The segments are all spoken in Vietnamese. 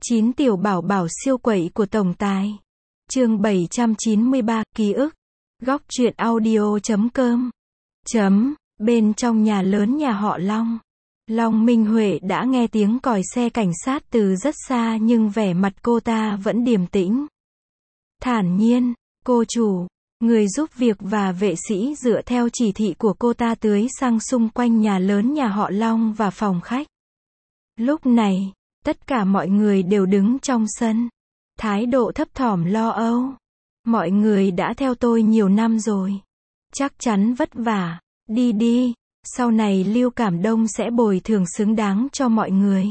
9 tiểu bảo bảo siêu quậy của tổng tài. Chương 793, ký ức. Góc truyện audio.com. Bên trong nhà lớn nhà họ Long, Long Minh Huệ đã nghe tiếng còi xe cảnh sát từ rất xa, nhưng vẻ mặt cô ta vẫn điềm tĩnh. Thản nhiên, cô chủ, người giúp việc và vệ sĩ dựa theo chỉ thị của cô ta tưới xăng xung quanh nhà lớn nhà họ Long và phòng khách. Lúc này, tất cả mọi người đều đứng trong sân, thái độ thấp thỏm lo âu. Mọi người đã theo tôi nhiều năm rồi, chắc chắn vất vả. Đi đi, sau này Lưu Cảm Đông sẽ bồi thường xứng đáng cho mọi người.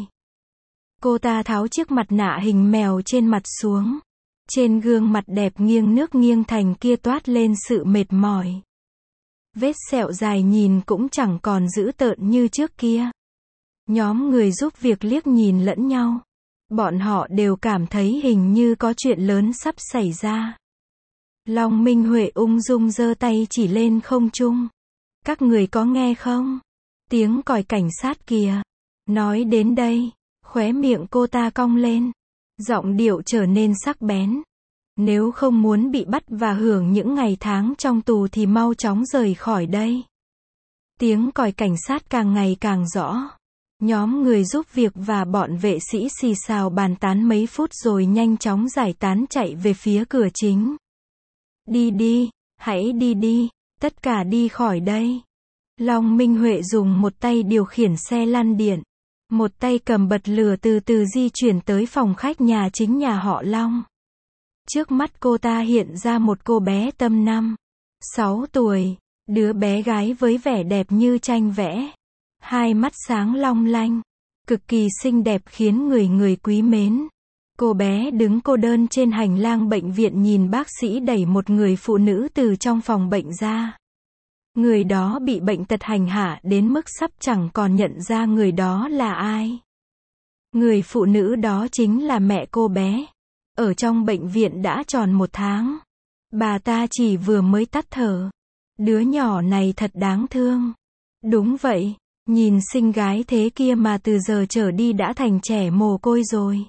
Cô ta tháo chiếc mặt nạ hình mèo trên mặt xuống. Trên gương mặt đẹp nghiêng nước nghiêng thành kia toát lên sự mệt mỏi. Vết sẹo dài nhìn cũng chẳng còn dữ tợn như trước kia. Nhóm người giúp việc liếc nhìn lẫn nhau. Bọn họ đều cảm thấy hình như có chuyện lớn sắp xảy ra. Long Minh Huệ ung dung giơ tay chỉ lên không trung. Các người có nghe không? Tiếng còi cảnh sát kìa. Nói đến đây, khóe miệng cô ta cong lên. Giọng điệu trở nên sắc bén. Nếu không muốn bị bắt và hưởng những ngày tháng trong tù thì mau chóng rời khỏi đây. Tiếng còi cảnh sát càng ngày càng rõ. Nhóm người giúp việc và bọn vệ sĩ xì xào bàn tán mấy phút rồi nhanh chóng giải tán chạy về phía cửa chính. Đi đi, hãy đi đi, tất cả đi khỏi đây. Long Minh Huệ dùng một tay điều khiển xe lăn điện, một tay cầm bật lửa từ từ di chuyển tới phòng khách nhà chính nhà họ Long. Trước mắt cô ta hiện ra một cô bé tầm 5-6 tuổi, đứa bé gái với vẻ đẹp như tranh vẽ. Hai mắt sáng long lanh, cực kỳ xinh đẹp khiến người quý mến. Cô bé đứng cô đơn trên hành lang bệnh viện nhìn bác sĩ đẩy một người phụ nữ từ trong phòng bệnh ra. Người đó bị bệnh tật hành hạ đến mức sắp chẳng còn nhận ra người đó là ai. Người phụ nữ đó chính là mẹ cô bé. Ở trong bệnh viện đã tròn 1 tháng. Bà ta chỉ vừa mới tắt thở. Đứa nhỏ này thật đáng thương. Đúng vậy, nhìn xinh gái thế kia mà từ giờ trở đi đã thành trẻ mồ côi rồi.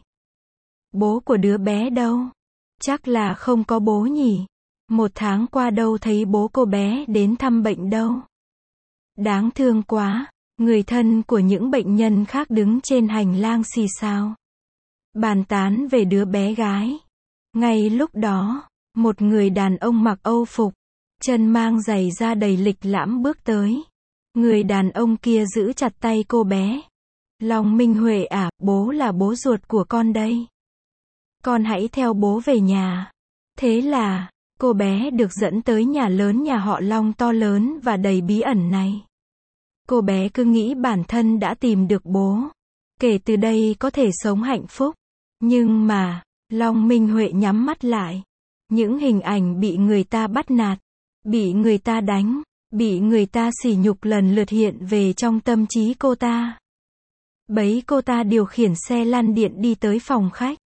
Bố của đứa bé đâu? Chắc là không có bố nhỉ. 1 tháng qua đâu thấy bố cô bé đến thăm bệnh đâu. Đáng thương quá. Người thân của những bệnh nhân khác đứng trên hành lang xì xào bàn tán về đứa bé gái. Ngay lúc đó, một người đàn ông mặc Âu phục, chân mang giày da đầy lịch lãm bước tới. Người đàn ông kia giữ chặt tay cô bé. Long Minh Huệ à, bố là bố ruột của con đây. Con hãy theo bố về nhà. Thế là, cô bé được dẫn tới nhà lớn nhà họ Long to lớn và đầy bí ẩn này. Cô bé cứ nghĩ bản thân đã tìm được bố. Kể từ đây có thể sống hạnh phúc. Nhưng mà, Long Minh Huệ nhắm mắt lại. Những hình ảnh bị người ta bắt nạt, bị người ta đánh, bị người ta sỉ nhục lần lượt hiện về trong tâm trí cô ta. Bấy cô ta điều khiển xe lăn điện đi tới phòng khách.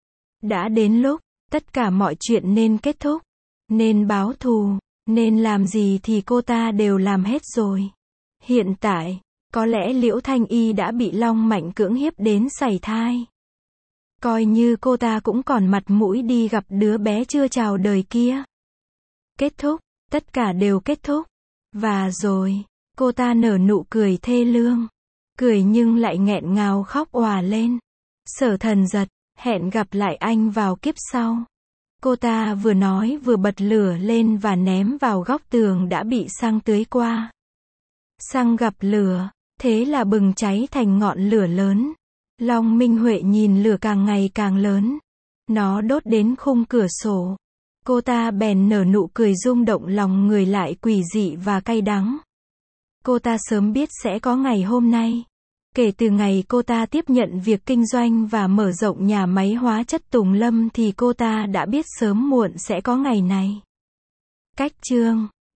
Đã đến lúc, tất cả mọi chuyện nên kết thúc. Nên báo thù, nên làm gì thì cô ta đều làm hết rồi. Hiện tại, có lẽ Liễu Thanh Y đã bị Long Mạnh cưỡng hiếp đến sảy thai. Coi như cô ta cũng còn mặt mũi đi gặp đứa bé chưa chào đời kia. Kết thúc, tất cả đều kết thúc. Và rồi, cô ta nở nụ cười thê lương. Cười nhưng lại nghẹn ngào khóc òa lên. Sở Thần Giật, hẹn gặp lại anh vào kiếp sau. Cô ta vừa nói vừa bật lửa lên và ném vào góc tường đã bị xăng tưới qua. Xăng gặp lửa, thế là bừng cháy thành ngọn lửa lớn. Long Minh Huệ nhìn lửa càng ngày càng lớn. Nó đốt đến khung cửa sổ. Cô ta bèn nở nụ cười rung động lòng người lại quỷ dị và cay đắng. Cô ta sớm biết sẽ có ngày hôm nay. Kể từ ngày cô ta tiếp nhận việc kinh doanh và mở rộng nhà máy hóa chất Tùng Lâm thì cô ta đã biết sớm muộn sẽ có ngày này. Cách chương